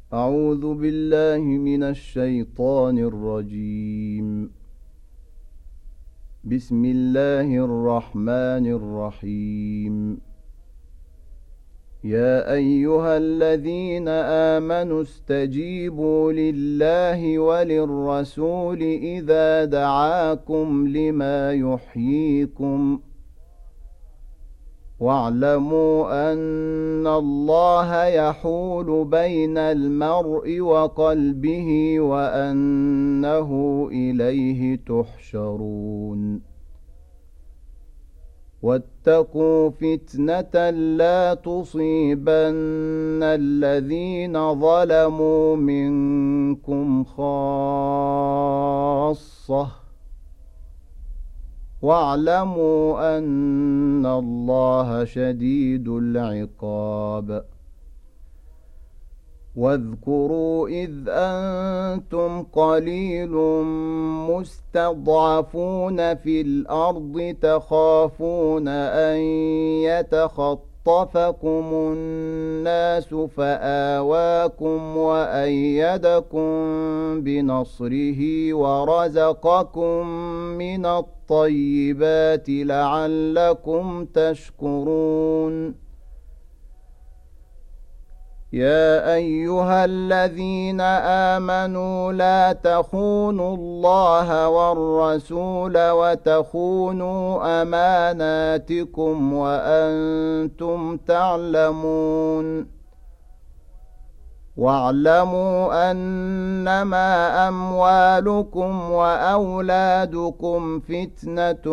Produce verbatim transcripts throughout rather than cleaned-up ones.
أعوذ بالله من الشيطان الرجيم. بسم الله الرحمن الرحيم. يا أيها الذين آمنوا استجيبوا لله وللرسول إذا دعاكم لما يحييكم واعلموا أن الله يحول بين المرء وقلبه وأنه إليه تحشرون. واتقوا فتنة لا تصيبن الذين ظلموا منكم خاصة واعلموا أن الله شديد العقاب. واذكروا إذ أنتم قليل مستضعفون في الأرض تخافون أن يتخطفكم الناس فآواكم وأيدكم بنصره ورزقكم من الطيبات لعلكم تشكرون. يا أيها الذين آمنوا لا تخونوا الله والرسول وتخونوا أماناتكم وأنتم تعلمون. واعلموا أنما أموالكم وأولادكم فتنة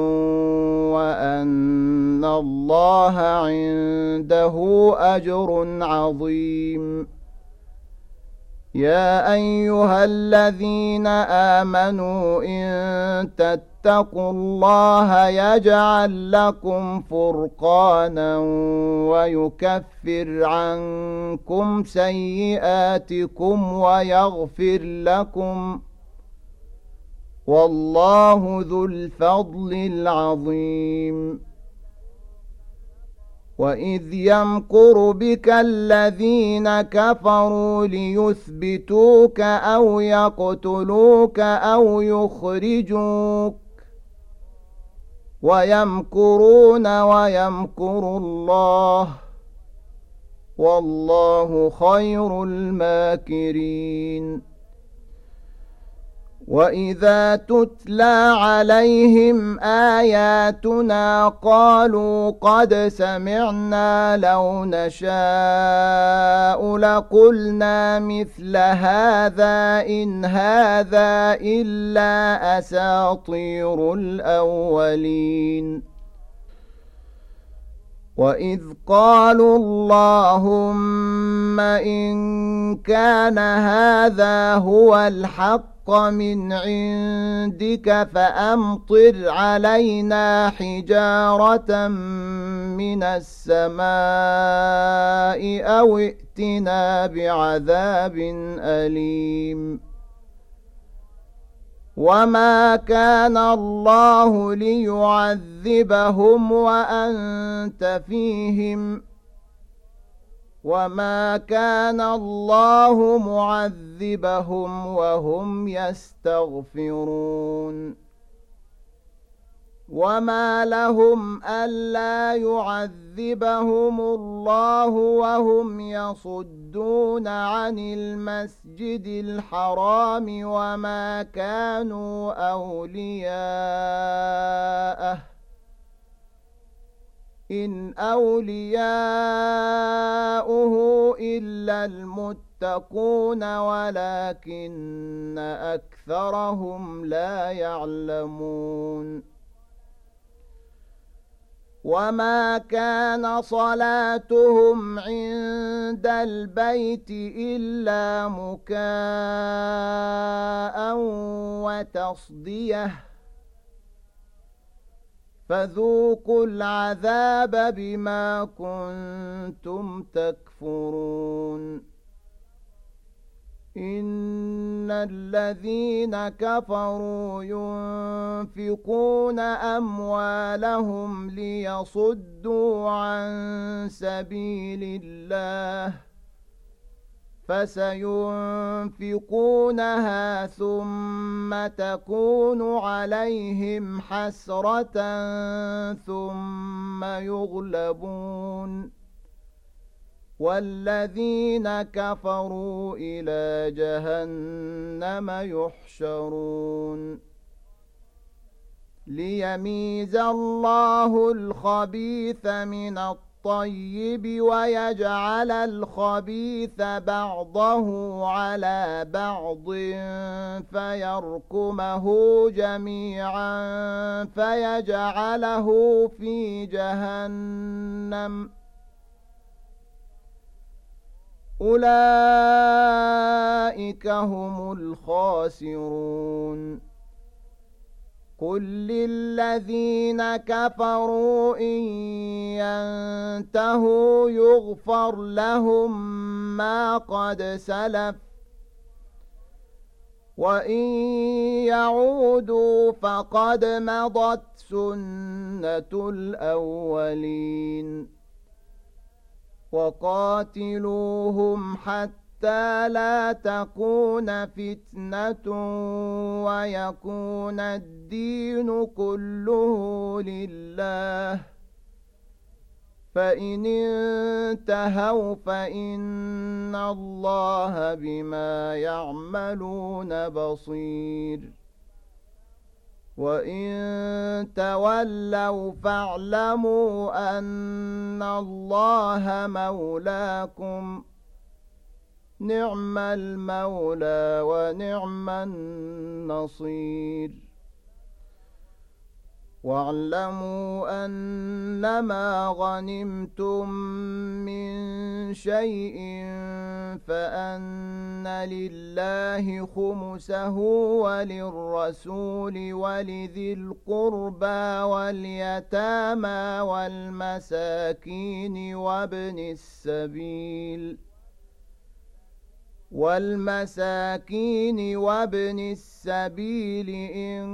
وأن الله عنده أجر عظيم. يا أيها الذين آمنوا إن تتقوا الله يجعل لكم فرقانا ويكفر عنكم سيئاتكم ويغفر لكم والله ذو الفضل العظيم. وإذ يمكر بك الذين كفروا ليثبتوك أو يقتلوك أو يخرجوك ويمكرون ويمكر الله والله خير الماكرين. وإذا تتلى عليهم آياتنا قالوا قد سمعنا لو نشاء لقلنا مثل هذا إن هذا إلا أساطير الأولين. وإذ قالوا اللهم إن كان هذا هو الحق من عندك فأمطر علينا حجارة من السماء أو ائتنا بعذاب أليم. وما كان الله ليعذبهم وأنت فيهم وما كان الله معذبهم وهم يستغفرون. وما لهم ألا يعذبهم الله وهم يصدون عن المسجد الحرام وما كانوا أولياءه إن أولياؤه إلا المتقون ولكن أكثرهم لا يعلمون. وما كان صلاتهم عند البيت إلا مكاء وتصديه فذوقوا العذاب بما كنتم تكفرون. إن الذين كفروا ينفقون أموالهم ليصدوا عن سبيل الله فسينفقونها ثم تكون عليهم حسرة ثم يغلبون والذين كفروا إلى جهنم يحشرون ليميز الله الخبيث من الطيب ويجعل الخبيث بعضه على بعض فيركمه جميعا فيجعله في جهنم أولئك هم الخاسرون قل للذين كفروا إن ينتهوا يغفر لهم ما قد سلف وإن يعودوا فقد مضت سنة الأولين وقاتلوهم حتى لا تكون فتنة ويكون الدين كله لله فإن انتهوا فإن الله بما يعملون بصير وإن تولوا فاعلموا أن الله مولاكم نعم المولى ونعم النصير واعلموا أنما غنمتم من شيء فأن لله خمسه وللرسول ولذي القربى واليتامى والمساكين وابن السبيل والمساكين وابن السبيل إن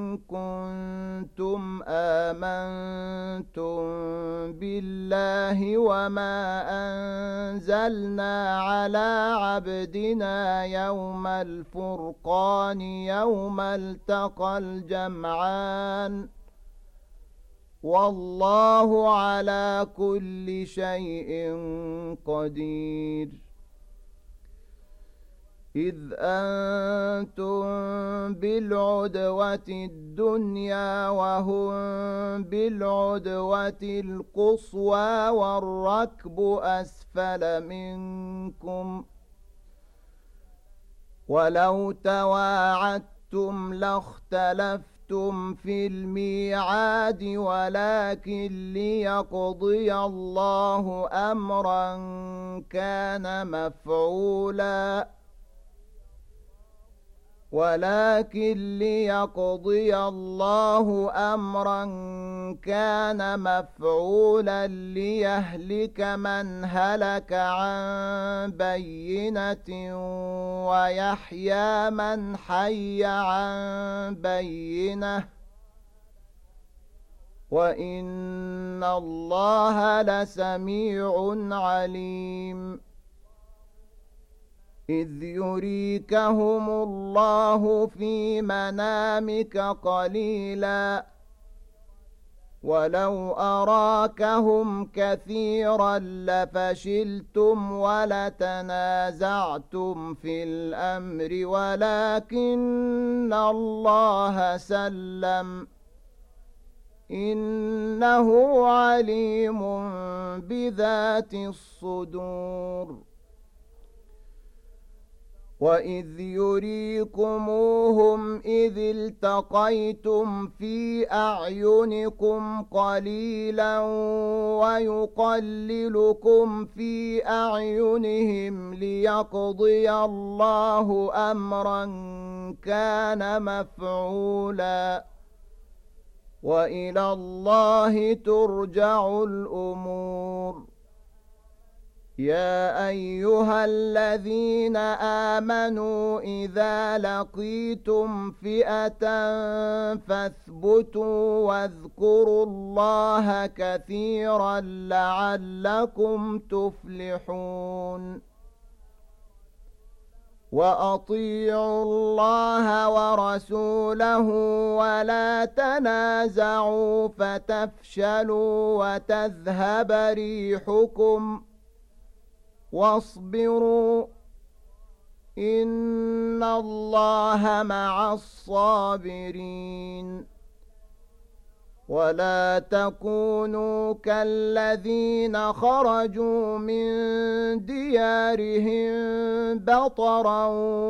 كنتم آمنتم بالله وما أنزلنا على عبدنا يوم الفرقان يوم التقى الجمعان والله على كل شيء قدير إذ أنتم بالعدوة الدنيا وهم بالعدوة القصوى والركب أسفل منكم ولو تواعدتم لاختلفتم في الميعاد ولكن ليقضي الله أمرا كان مفعولا ولكن ليقضي الله أمرا كان مفعولا ليهلك من هلك عن بينة ويحيى من حي عن بينة وإن الله لسميع عليم إذ يريكهم الله في منامك قليلا ولو أراكهم كثيرا لفشلتم ولتنازعتم في الأمر ولكن الله سلم إنه عليم بذات الصدور وإذ يريكموهم إذ التقيتم في أعينكم قليلا ويقللكم في أعينهم ليقضي الله أمرا كان مفعولا وإلى الله ترجع الأمور يا أيها الذين آمنوا إذا لقيتم فئة فاثبتوا واذكروا الله كثيرا لعلكم تفلحون وأطيعوا الله ورسوله ولا تنازعوا فتفشلوا وتذهب ريحكم واصبروا إن الله مع الصابرين ولا تكونوا كالذين خرجوا من ديارهم بطرا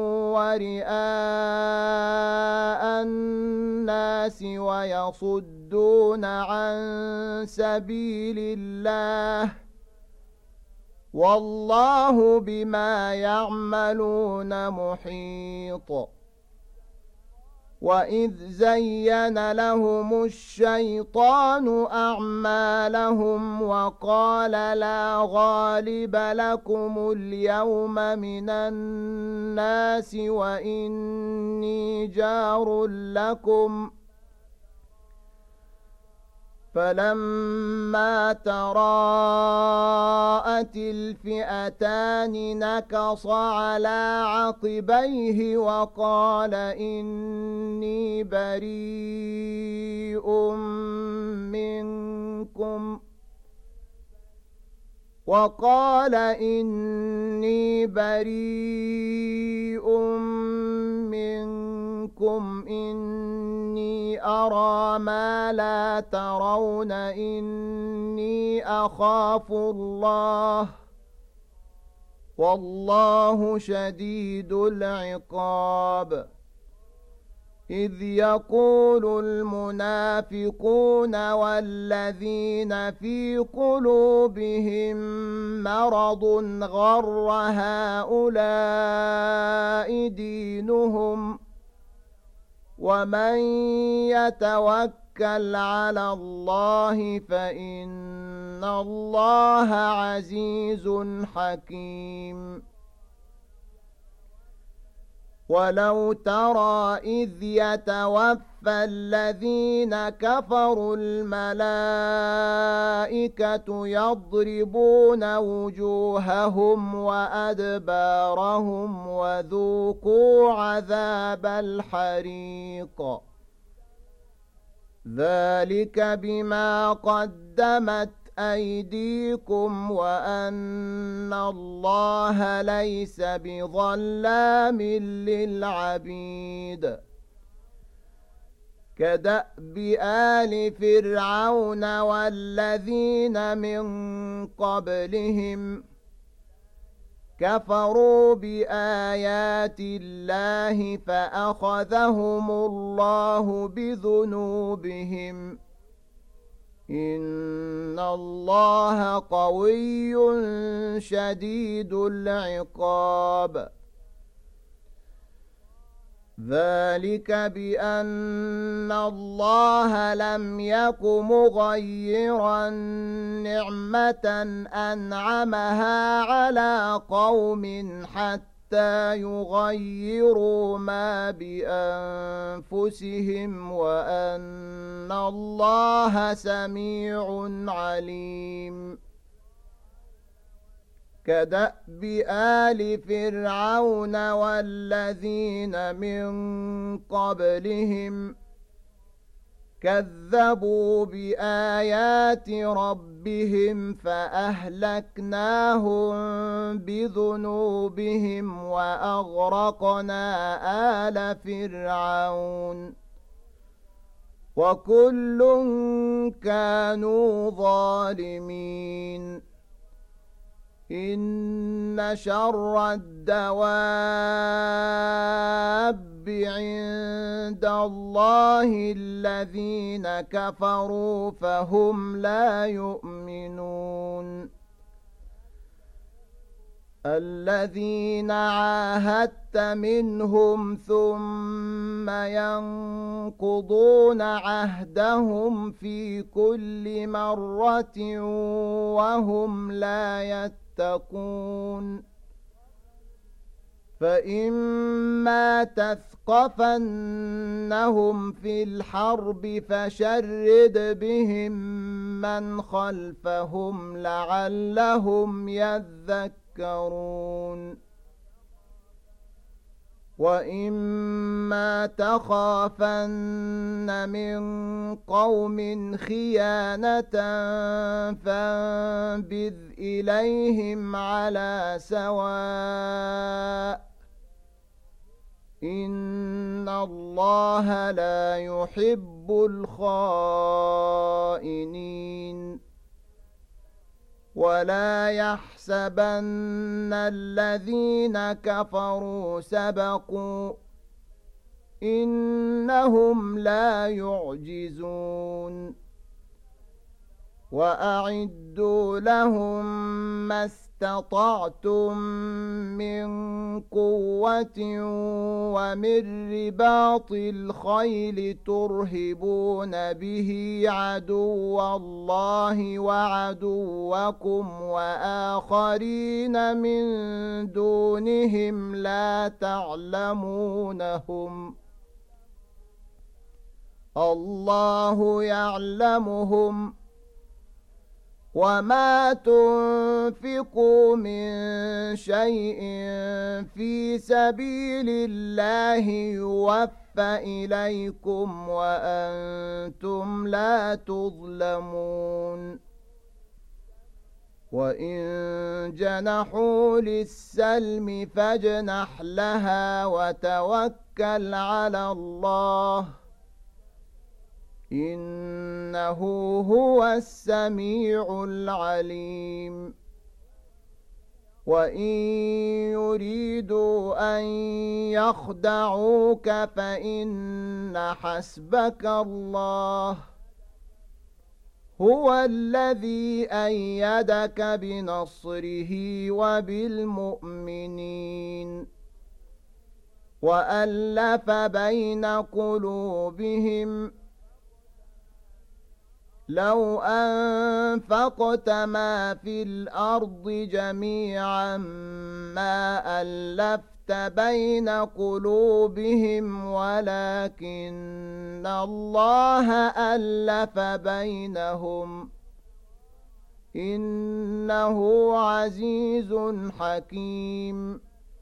ورئاء الناس ويصدون عن سبيل الله والله بما يعملون محيط وإذ زين لهم الشيطان أعمالهم وقال لا غالب لكم اليوم من الناس وإني جار لكم فلما تراءت الفئتان نكص على عقبيه وقال إني بريء منكم وقال إني بريء منكم إني أرى ما لا ترون إني أخاف الله والله شديد العقاب إذ يقول المنافقون والذين في قلوبهم مرض غر هؤلاء دينهم ومن يتوكل على الله فإن الله عزيز حكيم ولو ترى إذ يتوفى الذين كفروا الملائكة يضربون وجوههم وأدبارهم وذوقوا عذاب الحريق ذلك بما قدمت أيديكم وأن الله ليس بظلام للعبيد كدأب آل فرعون والذين من قبلهم كفروا بآيات الله فأخذهم الله بذنوبهم إن الله قوي شديد العقاب ذلك بأن الله لم يك مغيرا نعمة أنعمها على قوم حتى يغيروا ما بأنفسهم وأن الله سميع عليم كدأب آل فرعون والذين من قبلهم كذبوا بآيات ربهم فأهلكناهم بذنوبهم وأغرقنا آل فرعون وكل كانوا ظالمين إن شر الدواب عند الله الذين كفروا فهم لا يؤمنون الذين عاهدت منهم ثم ينقضون عهدهم في كل مرة وهم لا يتقون فإما تثقفنهم في الحرب فشرد بهم من خلفهم لعلهم يذكرون وإما تخافن من قوم خيانة فانبذ إليهم على سواء إن الله لا يحب الخائنين ولا يحسبن الذين كفروا سبقوا إنهم لا يعجزون وأعدوا لهم ما استطعتم من قوة ومن رباط الخيل ترهبون به عدو الله وعدوكم وآخرين من دونهم لا تعلمونهم الله يعلمهم وما تنفقوا من شيء في سبيل الله يوفى إليكم وأنتم لا تظلمون وإن جنحوا للسلم فاجنح لها وتوكل على الله إنه هو السميع العليم وإن يريدوا أن يخدعوك فإن حسبك الله هو الذي أيدك بنصره وبالمؤمنين وألف بين قلوبهم لو أنفقت ما في الأرض جميعا ما ألفت بين قلوبهم ولكن الله ألف بينهم إنه عزيز حكيم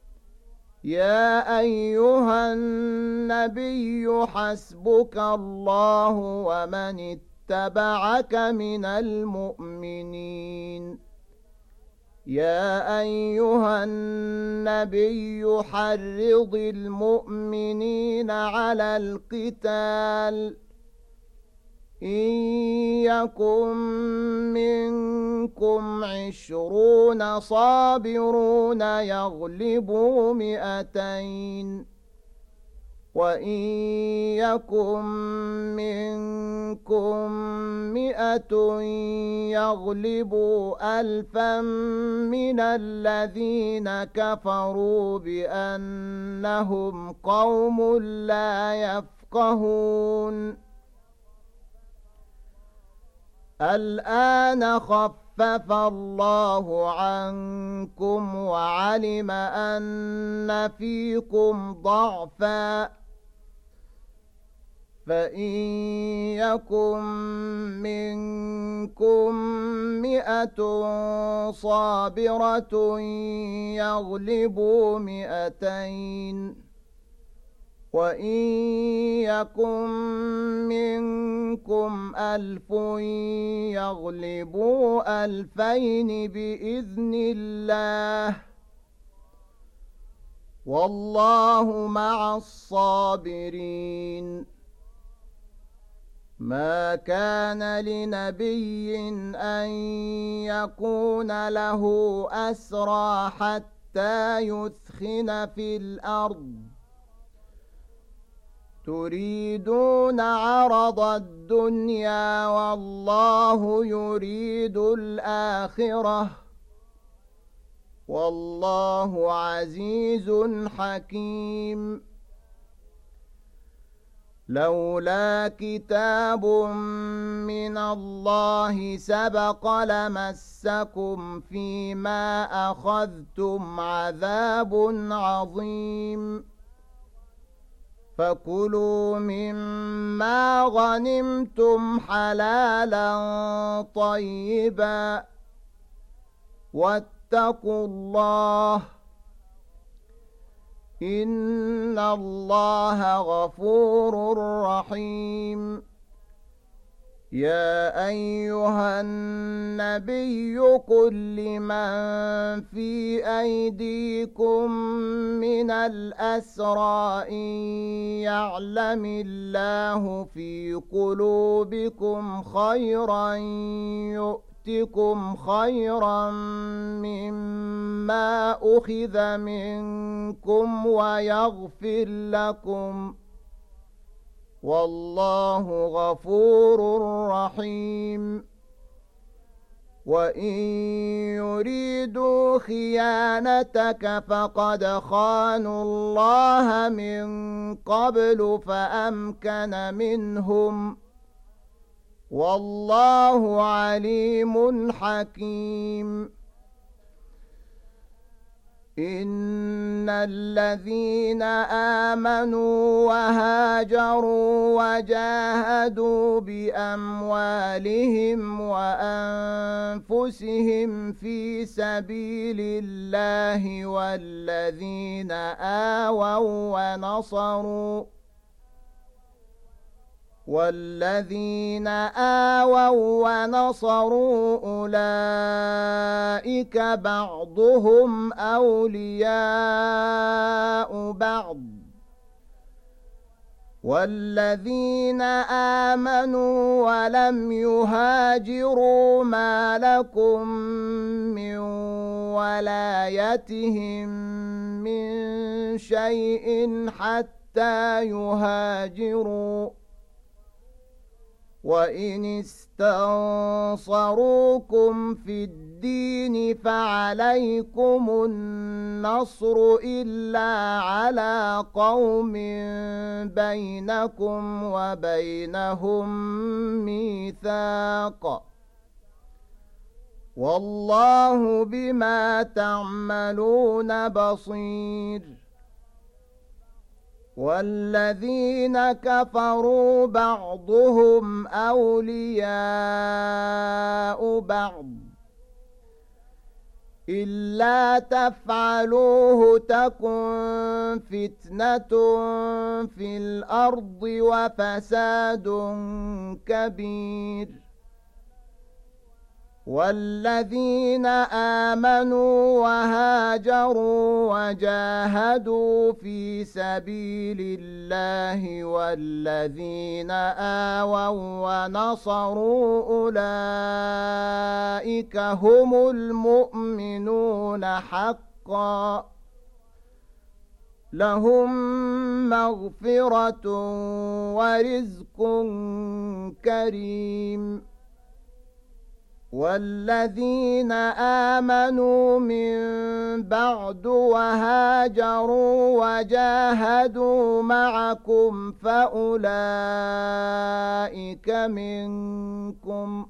يا أيها النبي حسبك الله ومن اتبعك من المؤمنين يا أيها النبي حرض المؤمنين على القتال إن يكن منكم عشرون صابرون يغلبوا مئتين وإن يكن منكم مئة يغلبوا ألفا من الذين كفروا بأنهم قوم لا يفقهون الآن خفف الله عنكم وعلم أن فيكم ضعفا فإن يكن منكم مئة صابرة يغلبوا مئتين وإن يكن منكم ألف يغلبوا ألفين بإذن الله والله مع الصابرين ما كان لنبي أن يكون له أسرى حتى يثخن في الأرض تريدون عرض الدنيا والله يريد الآخرة والله عزيز حكيم لولا كتاب من الله سبق لمسكم فيما أخذتم عذاب عظيم فكلوا مما غنمتم حلالا طيبا واتقوا الله إن الله غفور رحيم يا أيها النبي قل لمن في أيديكم من الأسرى إن يعلم الله في قلوبكم خيرا يؤتكم خيرا مما أخذ منكم ويغفر لكم والله غفور رحيم وإن يريدوا خيانتك فقد خانوا الله من قبل فأمكن منهم والله عليم حكيم إن الذين آمنوا وهاجروا وجاهدوا بأموالهم وأنفسهم في سبيل الله والذين آووا ونصروا والذين آووا ونصروا أولئك بعضهم أولياء بعض والذين آمنوا ولم يهاجروا ما لكم من ولايتهم من شيء حتى يهاجروا وإن استنصروكم في الدين فعليكم النصر إلا على قوم بينكم وبينهم ميثاق والله بما تعملون بصير والذين كفروا بعضهم أولياء بعض إلا تفعلوه تكن فتنة في الأرض وفساد كبير والذين آمنوا وهاجروا وجاهدوا في سبيل الله والذين آووا ونصروا أولئك هم المؤمنون حقا لهم مغفرة ورزق كريم والذين آمنوا من بعد وهاجروا وجاهدوا معكم فأولئك منكم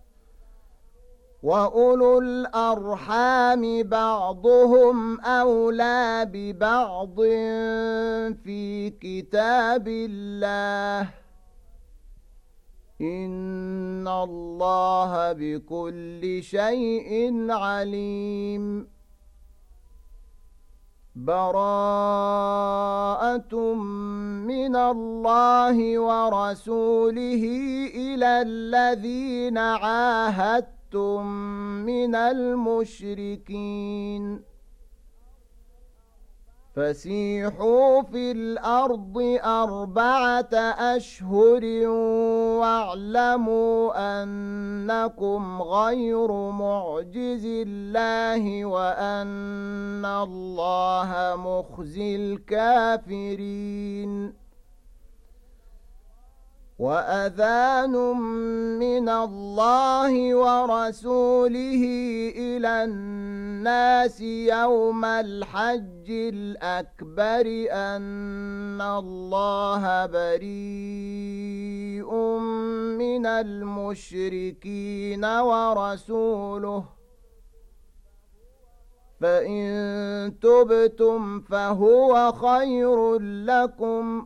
وأولو الأرحام بعضهم أولى ببعض في كتاب الله إن الله بكل شيء عليم براءة من الله ورسوله إلى الذين عاهدتم من المشركين فسيحوا في الأرض أربعة أشهر واعلموا أنكم غير معجز الله وأن الله مخزي الكافرين وأذان من الله ورسوله إلى الناس يوم الحج الأكبر أن الله بريء من المشركين ورسوله فإن تبتم فهو خير لكم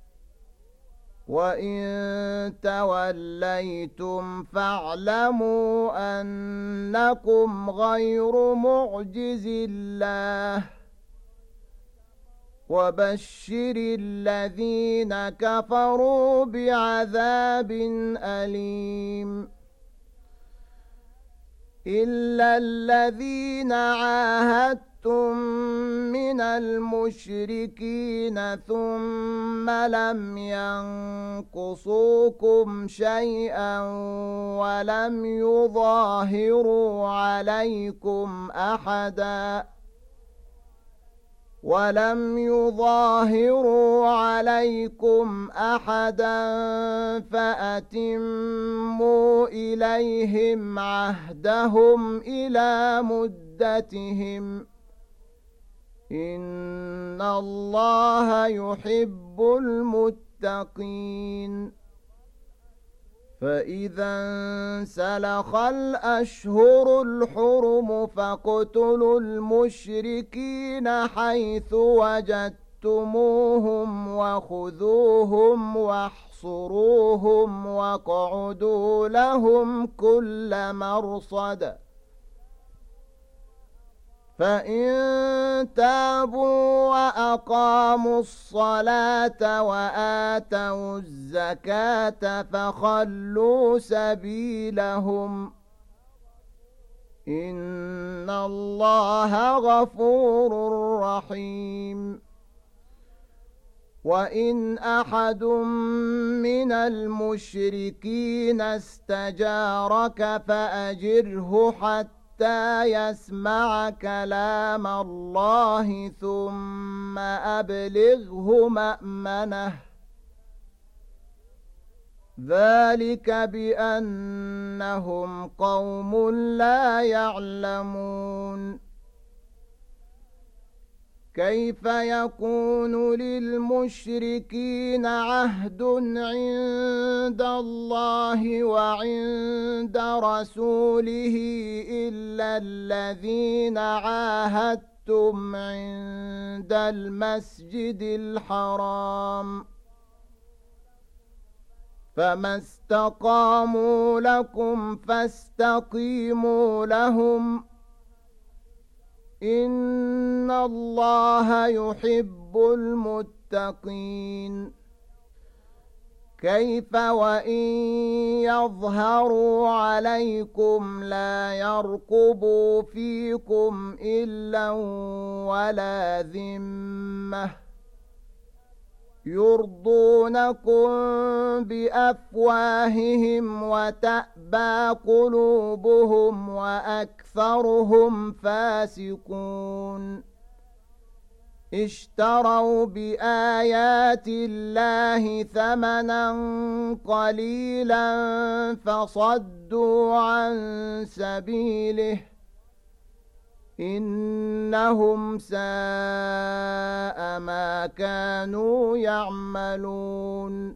وإن توليتم فاعلموا أنكم غير معجز الله وبشر الذين كفروا بعذاب أليم إلا الذين عاهدتم من المشركين ثم لم ينقصوكم شيئا ولم يظاهروا عليكم أحدا ولم يظاهروا عليكم أحدا فأتموا إليهم عهدهم إلى مدتهم إن الله يحب المتقين فإذا انسلخ الأشهر الحرم فاقتلوا المشركين حيث وجدتموهم وخذوهم واحصروهم واقعدوا لهم كل مرصد فإن تابوا وأقاموا الصلاة وآتوا الزكاة فخلوا سبيلهم إن الله غفور رحيم وإن أحد من المشركين استجارك فأجره حتى يسمع كلام الله ثم أبلغه مأمنه ذلك بأنهم قوم لا يعلمون كيف يكون للمشركين عهد عند الله وعند رسوله إلا الذين عاهدتم عند المسجد الحرام فما استقاموا لكم فاستقيموا لهم إن الله يحب المتقين كيف وإن يظهروا عليكم لا يرقبوا فيكم إلا ولا ذمة يرضونكم بأفواههم وتأبى قلوبهم وأكثرهم فاسقون اشتروا بآيات الله ثمنا قليلا فصدوا عن سبيله إنهم ساء ما كانوا يعملون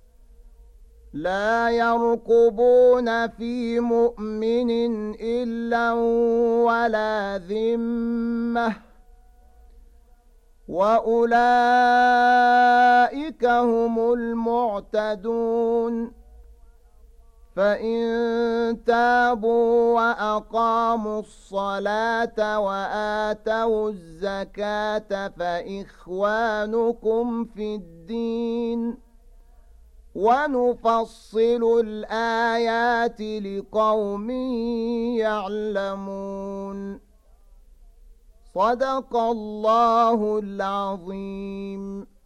لا يرقبون في مؤمن إلا ولا ذمة وأولئك هم المعتدون فإن تابوا وأقاموا الصلاة وآتوا الزكاة فإخوانكم في الدين ونفصل الآيات لقوم يعلمون صدق الله العظيم.